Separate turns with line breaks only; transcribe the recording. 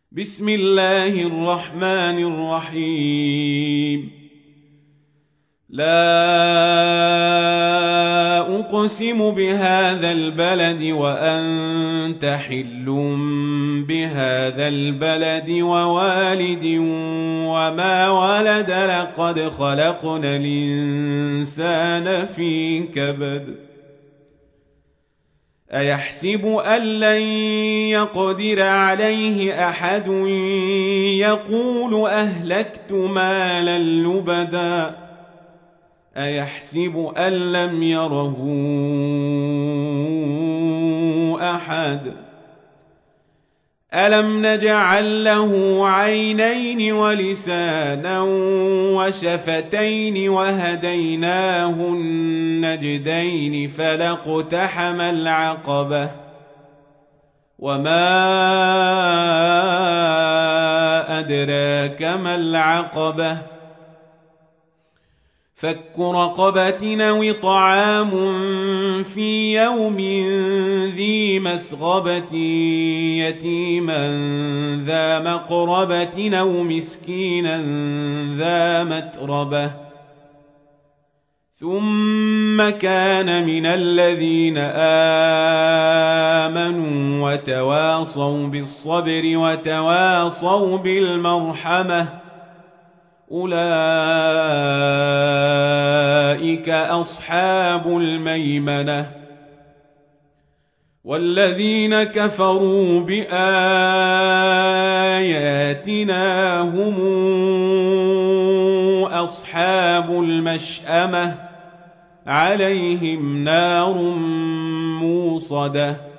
بسم الله الرحمن الرحيم. لا أقسم بهذا البلد وأنت حل بهذا البلد ووالد وما ولد لقد خلقنا الإنسان في كبد أيحسب أن لن يقدر عليه أحد يقول أهلكت مالا لبدا أيحسب أن لم يره أحد ألم نجعل له عينين ولسانا وشفتين وهديناه النجدين فلاقتحم العقبة وما أدراك ما العقبة فك رقبة أو طعام في يوم ذي مسغبة يتيما ذا مقربة أو مسكينا ذا متربة ثم كان من الذين آمنوا وتواصوا بالصبر وتواصوا بالمرحمة أولئك أصحاب الميمنة والذين كفروا بآياتنا هم أصحاب المشأمة عليهم نار موصدة